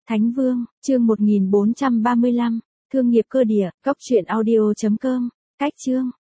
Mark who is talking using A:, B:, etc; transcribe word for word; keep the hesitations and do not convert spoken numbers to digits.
A: Thánh Vương, chương một nghìn bốn trăm ba mươi lăm, Thương nghiệp cơ địa, cốc truyện audio chấm com, cách chương.